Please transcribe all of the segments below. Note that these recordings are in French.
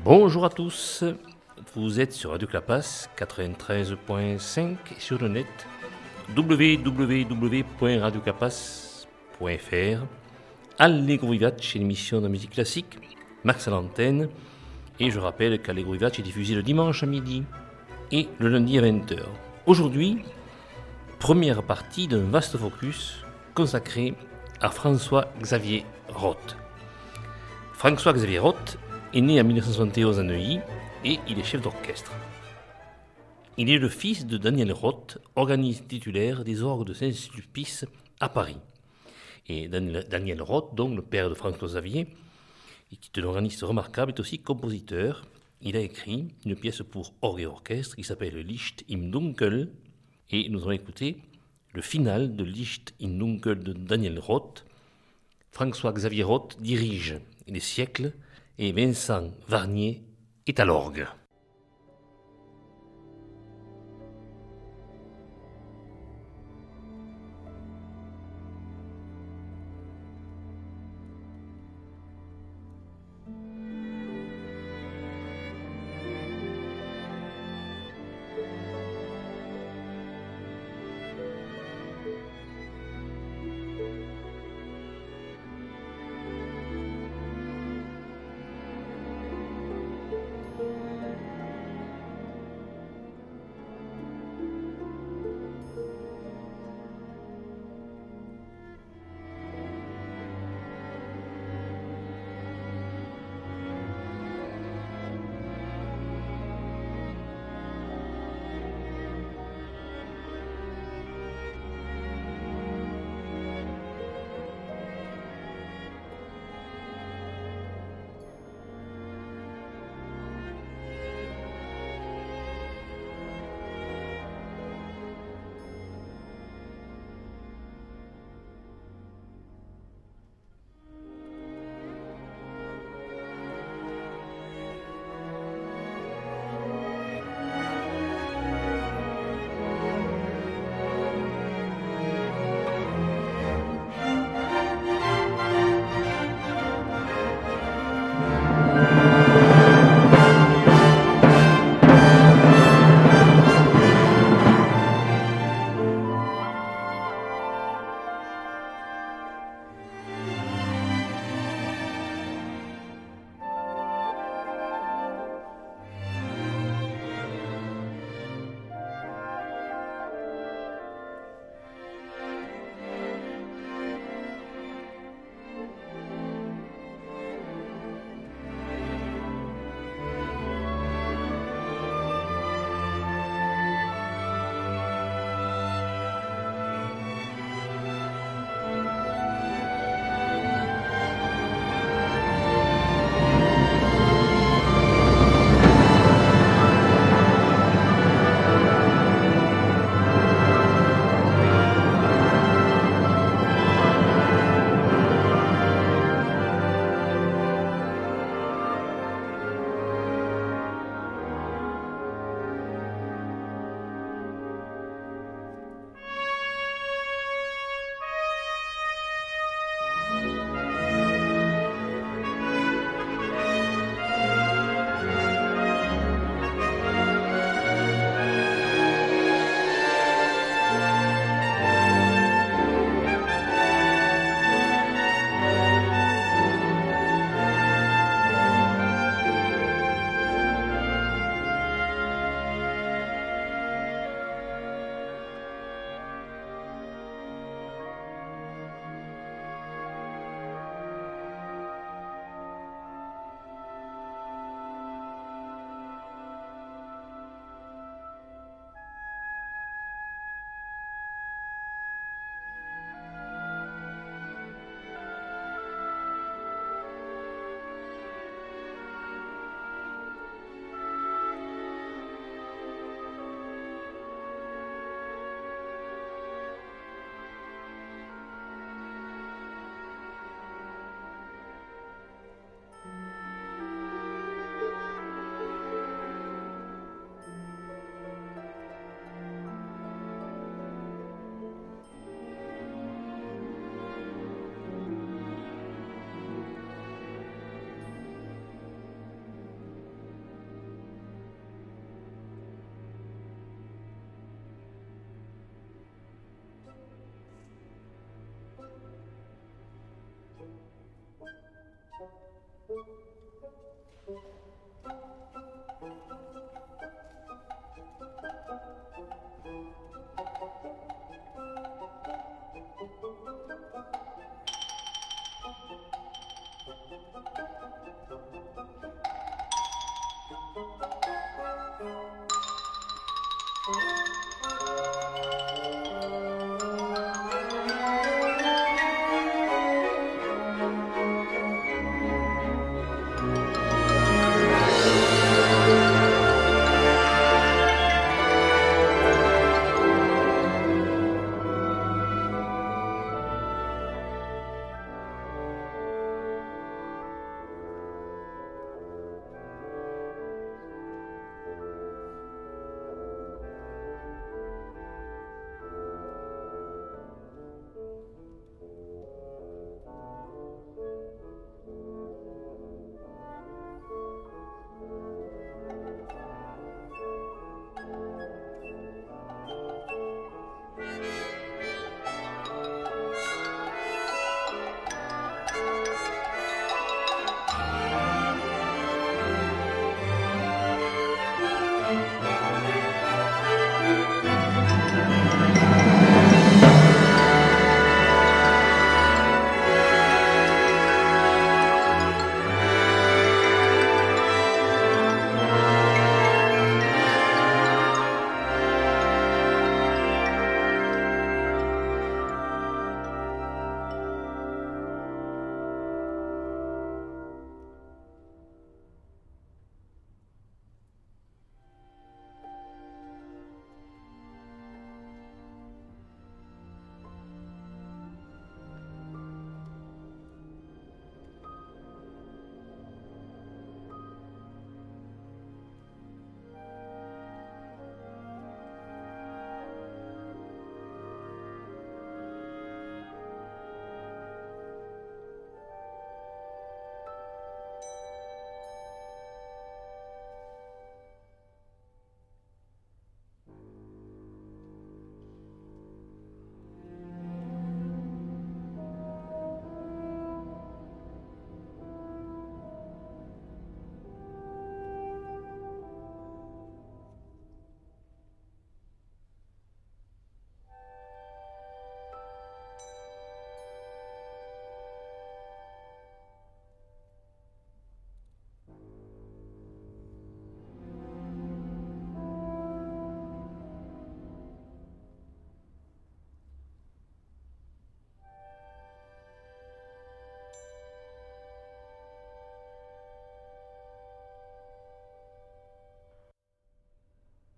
Bonjour à tous, vous êtes sur Radio Clapas 93.5 et sur le net www.radioclapas.fr. Allegro Vivace, l'émission de musique classique, Max à l'antenne. Et je rappelle qu'Allegro Vivace est diffusé le dimanche à midi et le lundi à 20h. Aujourd'hui, première partie d'un vaste focus consacré à François-Xavier Roth. François-Xavier Roth est né en 1971 à Neuilly et il est chef d'orchestre. Il est le fils de Daniel Roth, organiste titulaire des orgues de Saint-Sulpice à Paris. Et Daniel Roth, donc le père de François-Xavier, qui est un organiste remarquable, est aussi compositeur. Il a écrit une pièce pour orgue et orchestre qui s'appelle Licht im Dunkel. Et nous allons écouter le final de Licht im Dunkel de Daniel Roth. François-Xavier Roth dirige les siècles et Vincent Varnier est à l'orgue.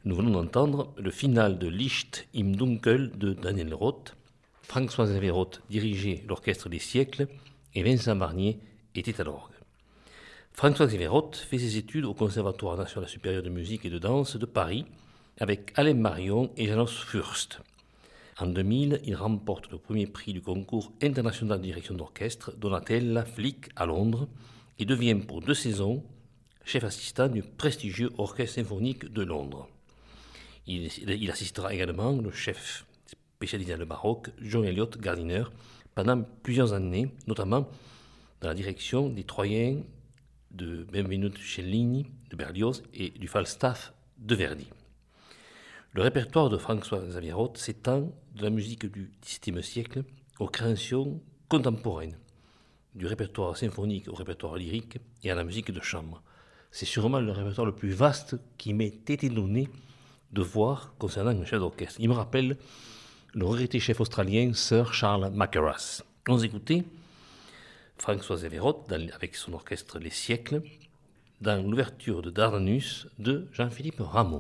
Nous venons d'entendre le final de Licht im Dunkel de Daniel Roth. François-Xavier Roth dirigeait l'Orchestre des siècles et Vincent Barnier était à l'orgue. François-Xavier Roth fait ses études au Conservatoire national supérieur de musique et de danse de Paris avec Alain Marion et Janos Fürst. En 2000, il remporte le premier prix du concours international de direction d'orchestre Donatella Flick à Londres et devient pour 2 saisons chef assistant du prestigieux Orchestre symphonique de Londres. Il assistera également le chef spécialisé dans le baroque John Eliot Gardiner pendant plusieurs années, notamment dans la direction des Troyens de Benvenuto Cellini, de Berlioz et du Falstaff de Verdi. Le répertoire de François-Xavier Roth s'étend de la musique du XVIIe siècle aux créations contemporaines, du répertoire symphonique au répertoire lyrique et à la musique de chambre. C'est sûrement le répertoire le plus vaste qui m'ait été donné de voir concernant un chef d'orchestre. Il me rappelle le regretté chef australien Sir Charles Mackerras. On écoutait François-Xavier Roth avec son orchestre Les Siècles dans l'ouverture de Dardanus de Jean-Philippe Rameau.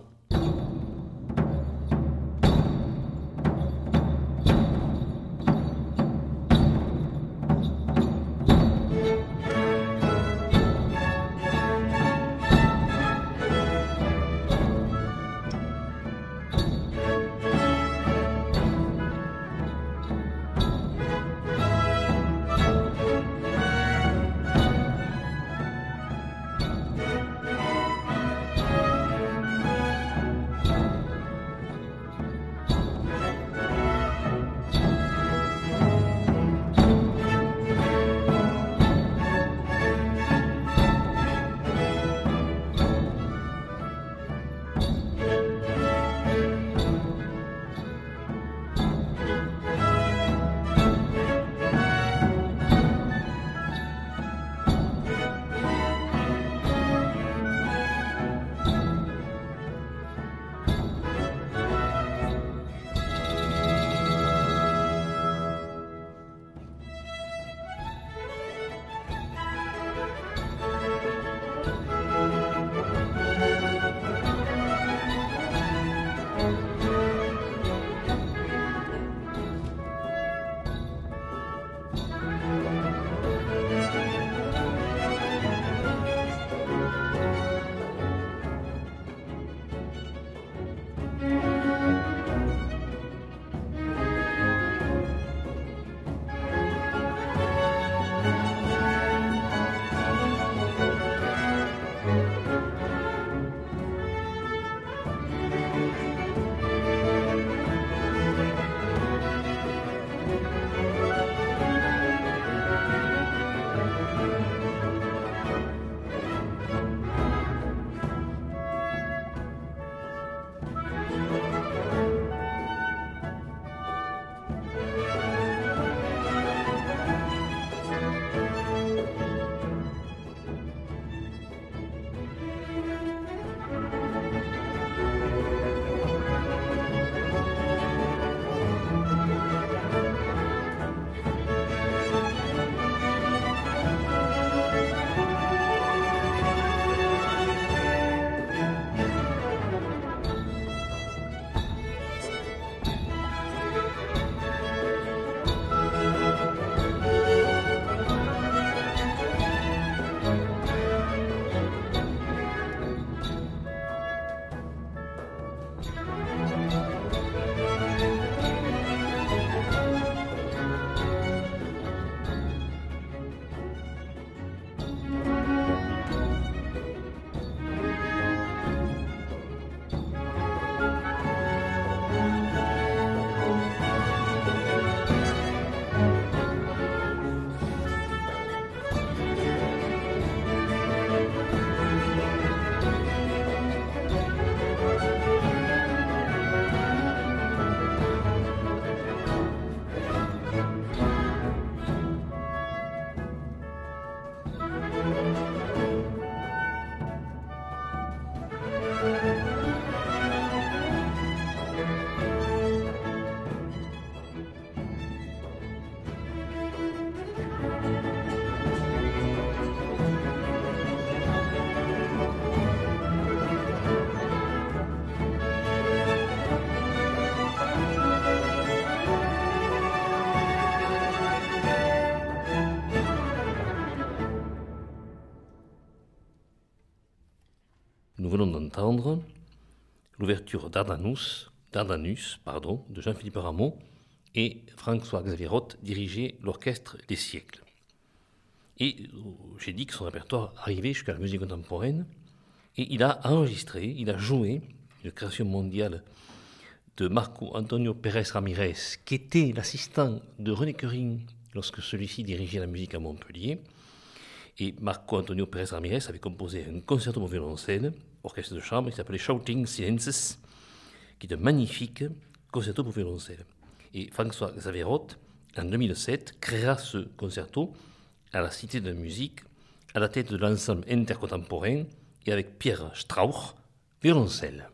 entendre l'ouverture Dardanus, de Jean-Philippe Rameau, et François-Xavier Roth dirigeait l'orchestre des siècles. Et j'ai dit que son répertoire arrivait jusqu'à la musique contemporaine, et il a enregistré, il a joué une création mondiale de Marco Antonio Pérez Ramirez, qui était l'assistant de René Quering lorsque celui-ci dirigeait la musique à Montpellier. Et Marco Antonio Pérez Ramirez avait composé un concerto pour violoncelle, orchestre de chambre, qui s'appelait Shouting Silences, qui est un magnifique concerto pour violoncelle. Et François Xavier Roth, en 2007, créera ce concerto à la Cité de la Musique, à la tête de l'ensemble intercontemporain, et avec Pierre Strauch, violoncelle.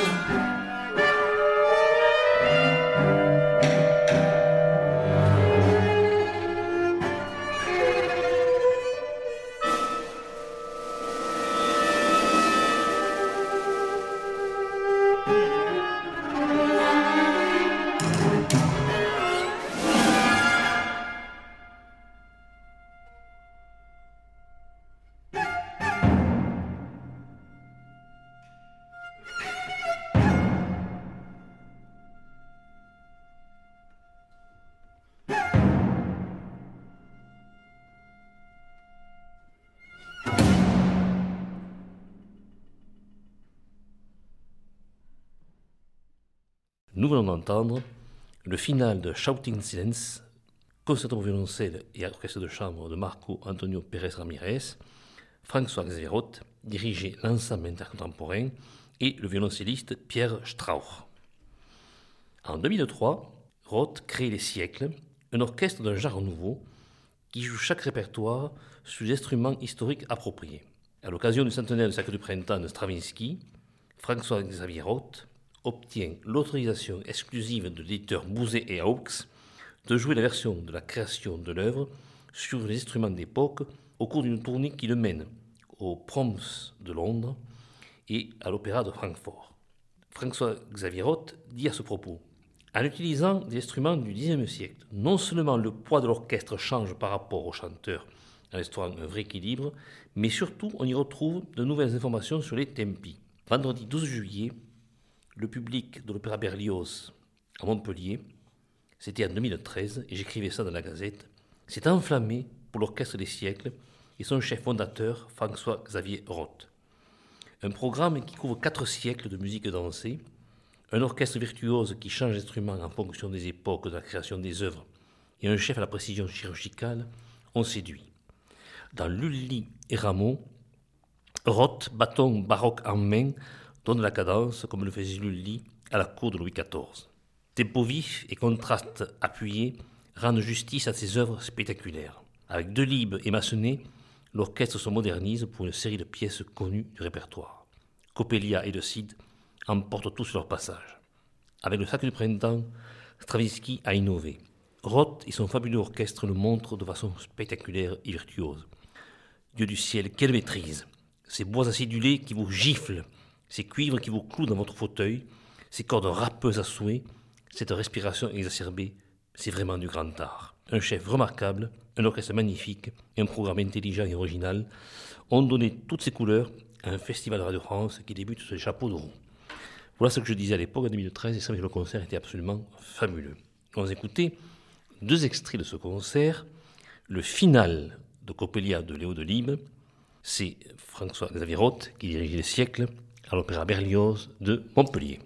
Nous venons d'entendre le final de Shouting Silence, concerto pour violoncelle et orchestre de chambre de Marco Antonio Pérez Ramirez. François Xavier Roth dirigeait l'ensemble intercontemporain et le violoncelliste Pierre Strauch. En 2003, Roth crée Les Siècles, un orchestre d'un genre nouveau qui joue chaque répertoire sur des instruments historiques appropriés. À l'occasion du centenaire du Sacre du Printemps de Stravinsky, François Xavier Roth obtient l'autorisation exclusive de l'éditeur Bouzet et Hawkes de jouer la version de la création de l'œuvre sur les instruments d'époque au cours d'une tournée qui le mène au Proms de Londres et à l'Opéra de Francfort. François Xavier Roth dit à ce propos: en utilisant des instruments du Xe siècle, non seulement le poids de l'orchestre change par rapport au chanteur, en instaurant un vrai équilibre, mais surtout on y retrouve de nouvelles informations sur les tempi. Vendredi 12 juillet, le public de l'Opéra Berlioz à Montpellier, c'était en 2013, et j'écrivais ça dans la Gazette, s'est enflammé pour l'Orchestre des siècles et son chef fondateur, François Xavier Roth. Un programme qui couvre 4 siècles de musique dansée, un orchestre virtuose qui change d'instrument en fonction des époques de la création des œuvres, et un chef à la précision chirurgicale ont séduit. Dans Lully et Rameau, Roth, bâton baroque en main, donne la cadence comme le faisait Lully à la cour de Louis XIV. Tempo vif et contrastes appuyés rendent justice à ces œuvres spectaculaires. Avec Delibes et Massenet, l'orchestre se modernise pour une série de pièces connues du répertoire. Coppelia et Le Cid emportent tous leur passage. Avec le Sacre du Printemps, Stravinsky a innové. Roth et son fabuleux orchestre le montrent de façon spectaculaire et virtuose. Dieu du ciel, quelle maîtrise! Ces bois acidulés qui vous giflent, ces cuivres qui vous clouent dans votre fauteuil, ces cordes râpeuses à souhait, cette respiration exacerbée, c'est vraiment du grand art. Un chef remarquable, un orchestre magnifique et un programme intelligent et original ont donné toutes ces couleurs à un festival de Radio France qui débute sur les chapeaux de roue. Voilà ce que je disais à l'époque, en 2013, et c'est vrai que le concert était absolument fabuleux. On a écouté 2 extraits de ce concert. Le final de Coppelia de Léo Delibes, c'est François Xavier Roth qui dirigeait Les Siècles à l'Opéra Berlioz de Montpellier.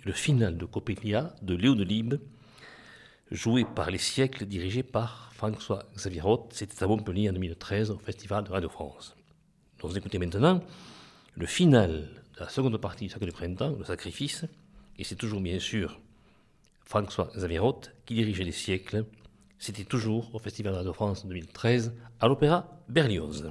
le final de Coppelia de Léo Delibes, joué par Les Siècles, dirigé par François-Xavier Roth. C'était à Montpellier en 2013 au Festival de Radio France. Donc vous écoutez maintenant le final de la seconde partie du Cercle du Printemps, le Sacrifice, et c'est toujours bien sûr François-Xavier Roth qui dirigeait Les Siècles. C'était toujours au Festival de Radio France en 2013 à l'Opéra Berlioz.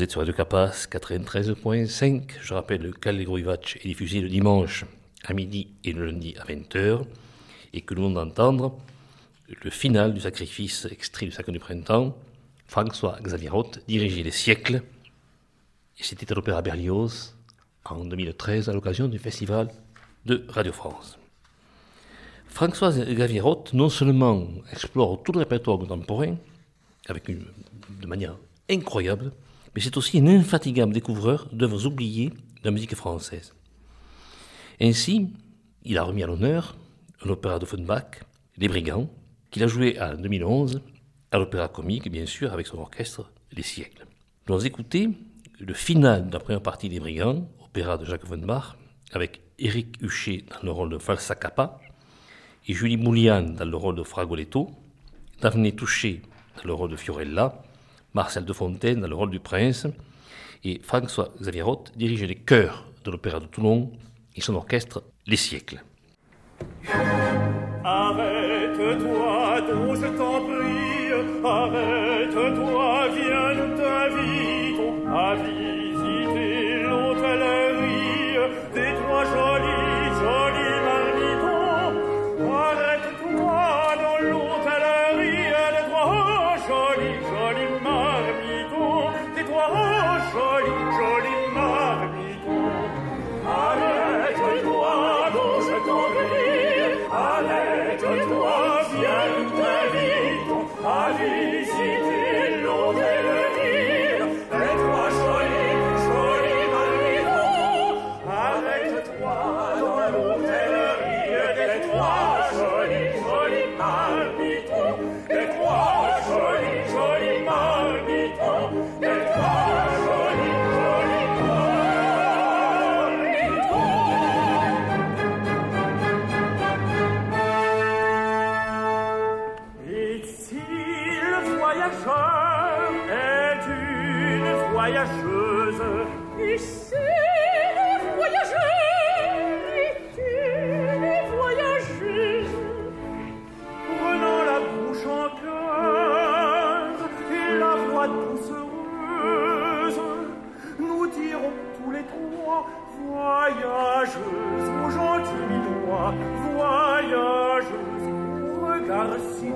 êtes sur Radio Capas 93.5. Je rappelle que Allegro Vivace est diffusé le dimanche à midi et le lundi à 20h. Et que nous venons d'entendre le final du sacrifice extrait du Sacre du Printemps. François Xavier Roth dirigeait Les Siècles. Et c'était à l'Opéra Berlioz en 2013 à l'occasion du festival de Radio France. François Xavier Roth non seulement explore tout le répertoire contemporain de manière incroyable, mais c'est aussi un infatigable découvreur d'œuvres oubliées de la musique française. Ainsi, il a remis à l'honneur un opéra d'Offenbach, Les Brigands, qu'il a joué en 2011 à l'Opéra Comique, bien sûr, avec son orchestre Les Siècles. Nous allons écouter le final de la première partie des Brigands, opéra de Jacques Offenbach, avec Éric Huchet dans le rôle de Falsacappa et Julie Moulian dans le rôle de Fragoletto, Daphné Touché dans le rôle de Fiorella, Marcel de Fontaine dans le rôle du prince, et François Xavier Roth dirige les chœurs de l'Opéra de Toulon et son orchestre Les Siècles. Arrête-toi, donc je t'en prie, arrête-toi, viens, nous t'invitons à visiter l'hôtellerie des trois jolis marmitons. Arrête-toi dans l'hôtellerie des trois jolis marmitons, des trois jolis marmitons. Arrête-toi, donc je t'en prie, arrête-toi, viens, nous t'invitons à visiter l'hôtellerie des trois jolis marmitons. Arrête-toi dans l'hôtellerie des trois jolis marmitons, des trois jolis marmitons, des trois jolis voyageuse. Ici, les voyageurs, les voyageuses, prenant la bouche en cœur et la voix doucereuse, nous dirons tous les trois voyageuses, aux gentils minois, voyageuses, regarde si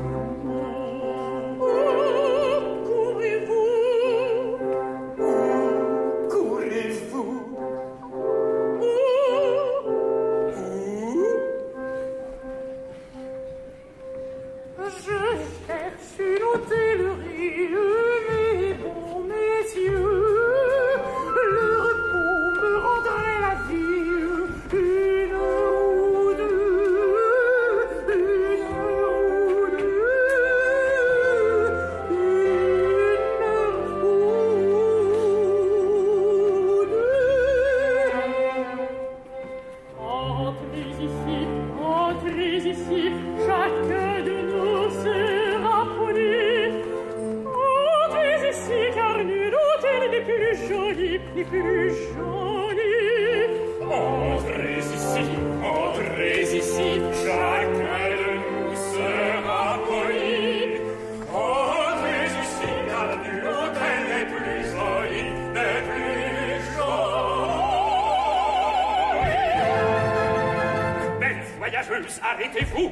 arrêtez-vous.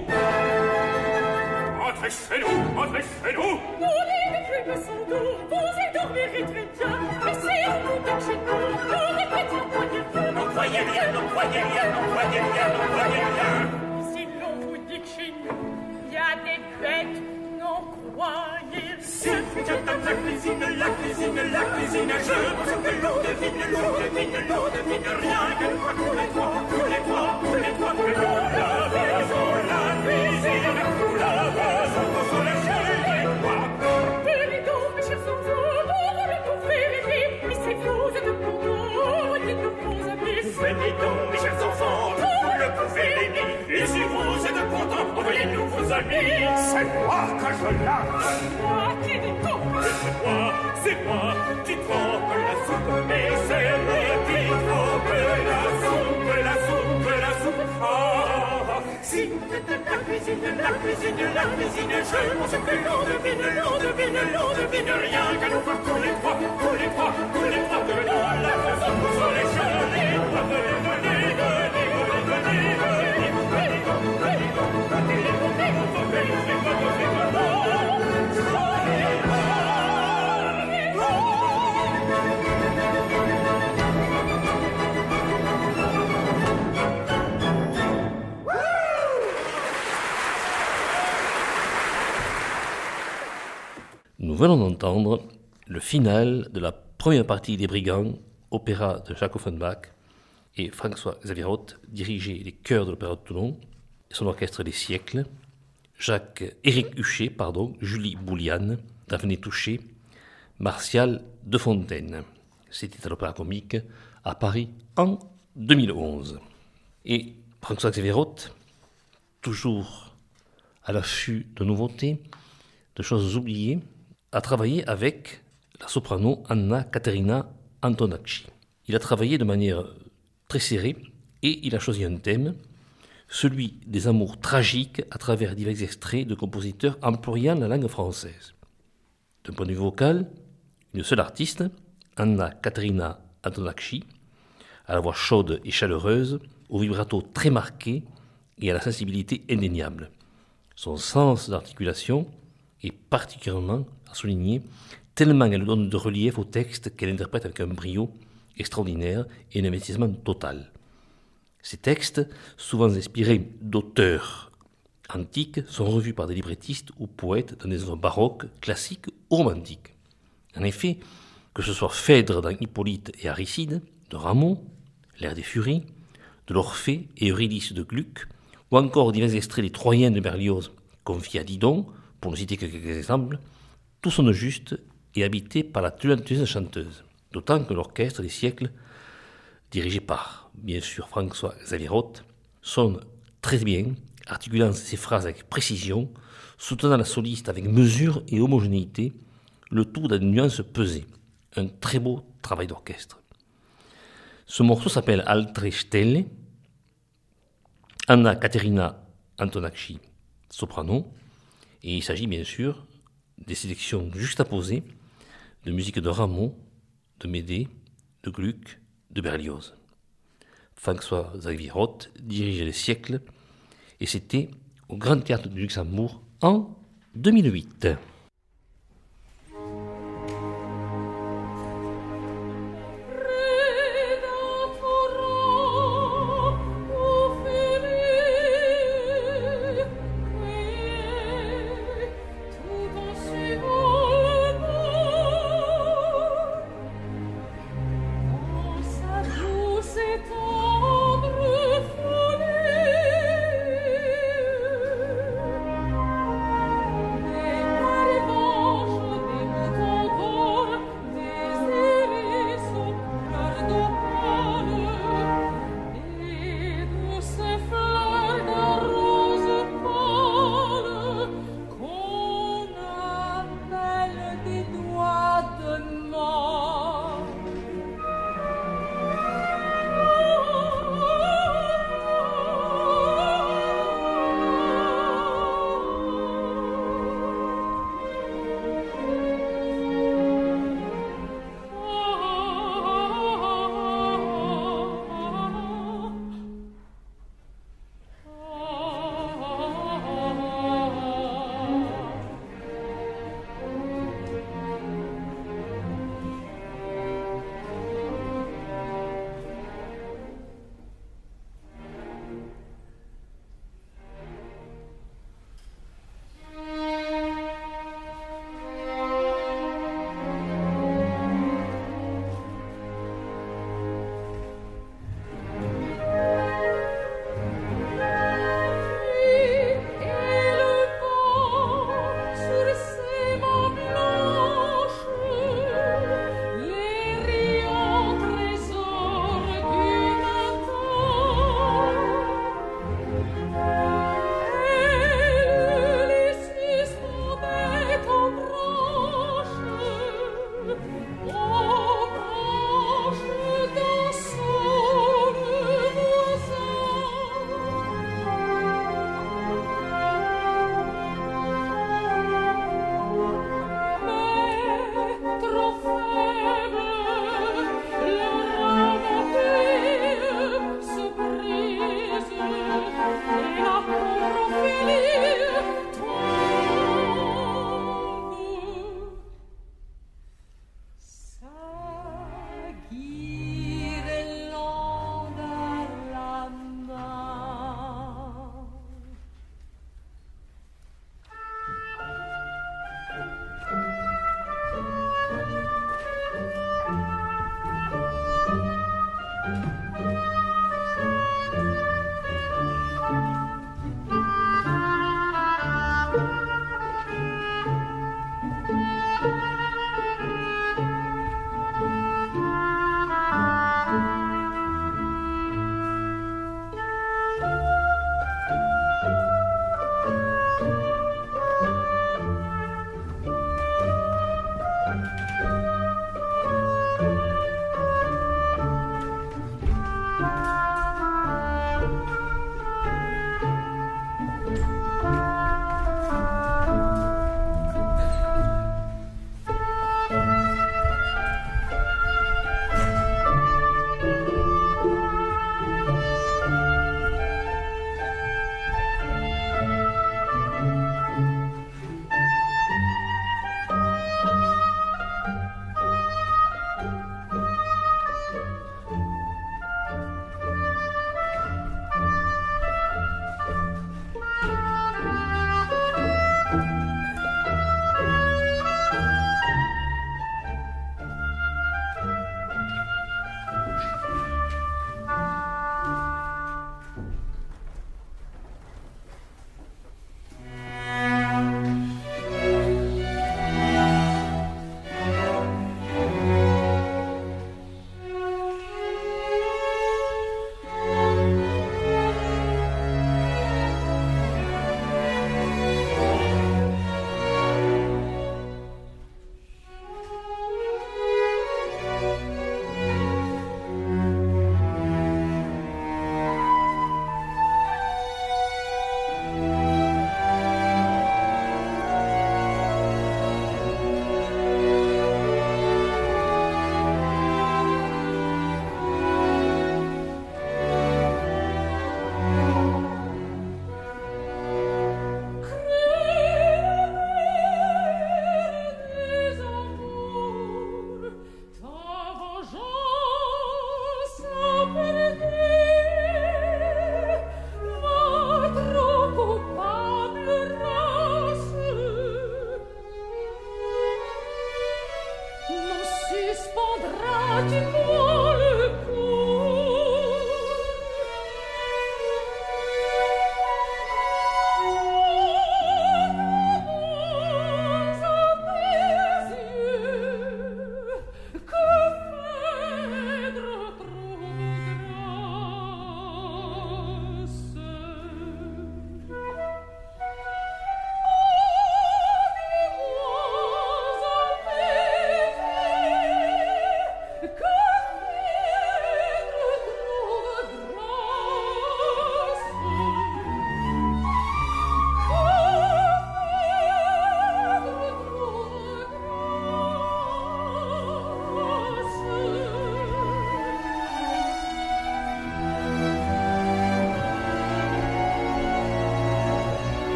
Entrez chez nous, entrez chez nous. Nous, les plumes sont doux, vous y dormirez très bien. Mais si on vous donne chez nous, nous répétons croyez-vous. Non, croyez rien, non, croyez rien, non, croyez rien, non, croyez rien. Si l'on vous dit que chez nous, il y a des bêtes, non, croyez. Si je donne la cuisine, je pense que l'on devine rien que nous tous les trois, que l'on la maison, la cuisine, nous la faisons sur le jeu des rois. Venez donc, mes chers enfants, nous voulons vous faire rire. Mais si vous êtes contents, dites-nous vos amis. Venez donc, mes chers enfants, vous le pouvez l'aimer. Et si vous êtes contents, envoyez-nous vos amis. C'est moi que je lave. Moi qui dit-on? C'est moi qui trempe la soupe. Mais c'est moi qui trempe la soupe. Ah, si cuisine, la cuisine, la cuisine, la cuisine. Je pense que l'on devine rien qu'à nous voir tous les trois que nous la faisons sur les chenilles. Nous venons d'entendre le final de la première partie des Brigands, opéra de Jacques Offenbach, et François Xavier Roth dirigeait les chœurs de l'Opéra de Toulon, et son orchestre des siècles, Éric Huchet, Julie Bouliane, Daphné Touché, Martial de Fontaine. C'était à l'Opéra Comique à Paris en 2011. Et François Xavier Roth, toujours à l'affût de nouveautés, de choses oubliées, a travaillé avec la soprano Anna Caterina Antonacci. Il a travaillé de manière très serrée et il a choisi un thème, celui des amours tragiques à travers divers extraits de compositeurs employant la langue française. D'un point de vue vocal, une seule artiste, Anna Caterina Antonacci, à la voix chaude et chaleureuse, au vibrato très marqué et à la sensibilité indéniable. Son sens d'articulation est particulièrement à souligner, tellement elle donne de relief au texte qu'elle interprète avec un brio extraordinaire et un investissement total. Ces textes, souvent inspirés d'auteurs antiques, sont revus par des librettistes ou poètes dans des œuvres baroques, classiques ou romantiques. En effet, que ce soit Phèdre dans Hippolyte et Aricide, de Rameau, L'Air des Furies, de l'Orphée et Eurydice de Gluck, ou encore divers extraits des Troyens de Berlioz confiés à Didon, pour ne citer que quelques exemples, tout sonne juste et habité par la talentueuse chanteuse. D'autant que l'orchestre des siècles, dirigé par, bien sûr, François Xavier Roth, sonne très bien, articulant ses phrases avec précision, soutenant la soliste avec mesure et homogénéité, le tout dans une nuance pesée. Un très beau travail d'orchestre. Ce morceau s'appelle Altre Stelle. Anna Caterina Antonacci, soprano, et il s'agit bien sûr des sélections juxtaposées de musique de Rameau, de Médée, de Gluck, de Berlioz. François Xavier Roth dirige les siècles et c'était au Grand Théâtre du Luxembourg en 2008. Tendre folie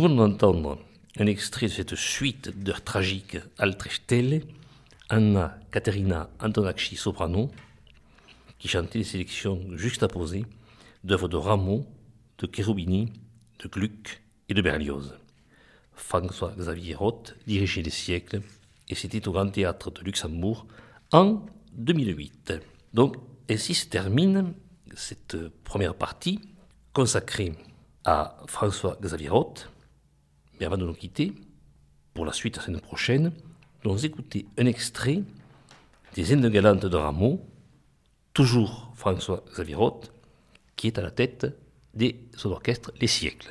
venons d'entendre un extrait de cette suite d'heures tragiques Altre Stelle, Anna Caterina Antonacci soprano, qui chantait des sélections juxtaposées d'œuvres de Rameau, de Cherubini, de Gluck et de Berlioz. François-Xavier Roth dirigeait les siècles et c'était au Grand Théâtre de Luxembourg en 2008. Donc, ainsi se termine cette première partie consacrée à François-Xavier Roth. Mais avant de nous quitter, pour la suite la semaine prochaine, nous allons écouter un extrait des Indes galantes de Rameau, toujours François-Xavier Roth, qui est à la tête de son orchestre Les Siècles.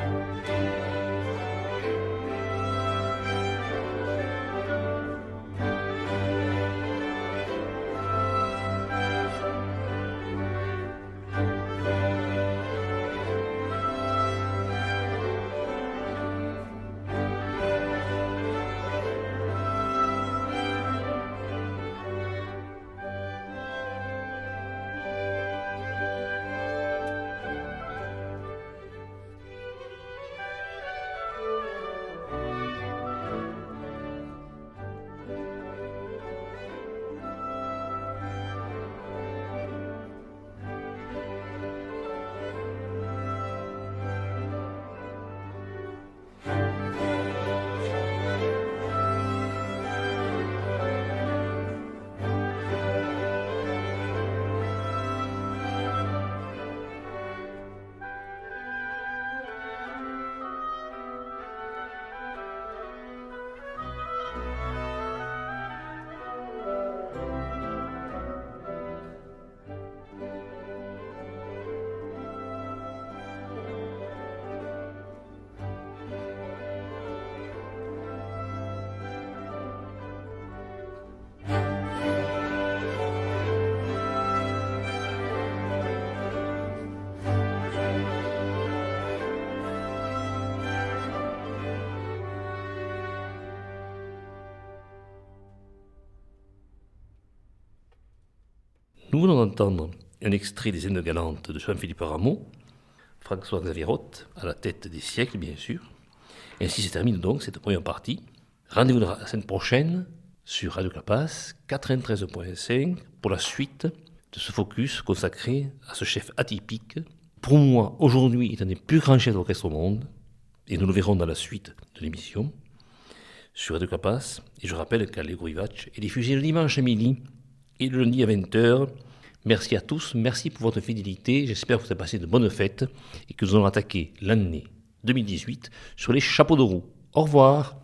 Nous venons d'entendre un extrait des Indes galantes de Jean-Philippe Rameau, François-Xavier Roth, à la tête des siècles, bien sûr. Ainsi se termine donc cette première partie. Rendez-vous la semaine prochaine sur Radio Clapas 93.5 pour la suite de ce focus consacré à ce chef atypique. Pour moi, aujourd'hui, est un des plus grands chefs d'orchestre au monde, et nous le verrons dans la suite de l'émission sur Radio Clapas. Et je rappelle qu'Allegro Vivace est diffusé le dimanche à midi et le lundi à 20h. Merci à tous, merci pour votre fidélité. J'espère que vous avez passé de bonnes fêtes et que nous allons attaquer l'année 2018 sur les chapeaux de roue. Au revoir.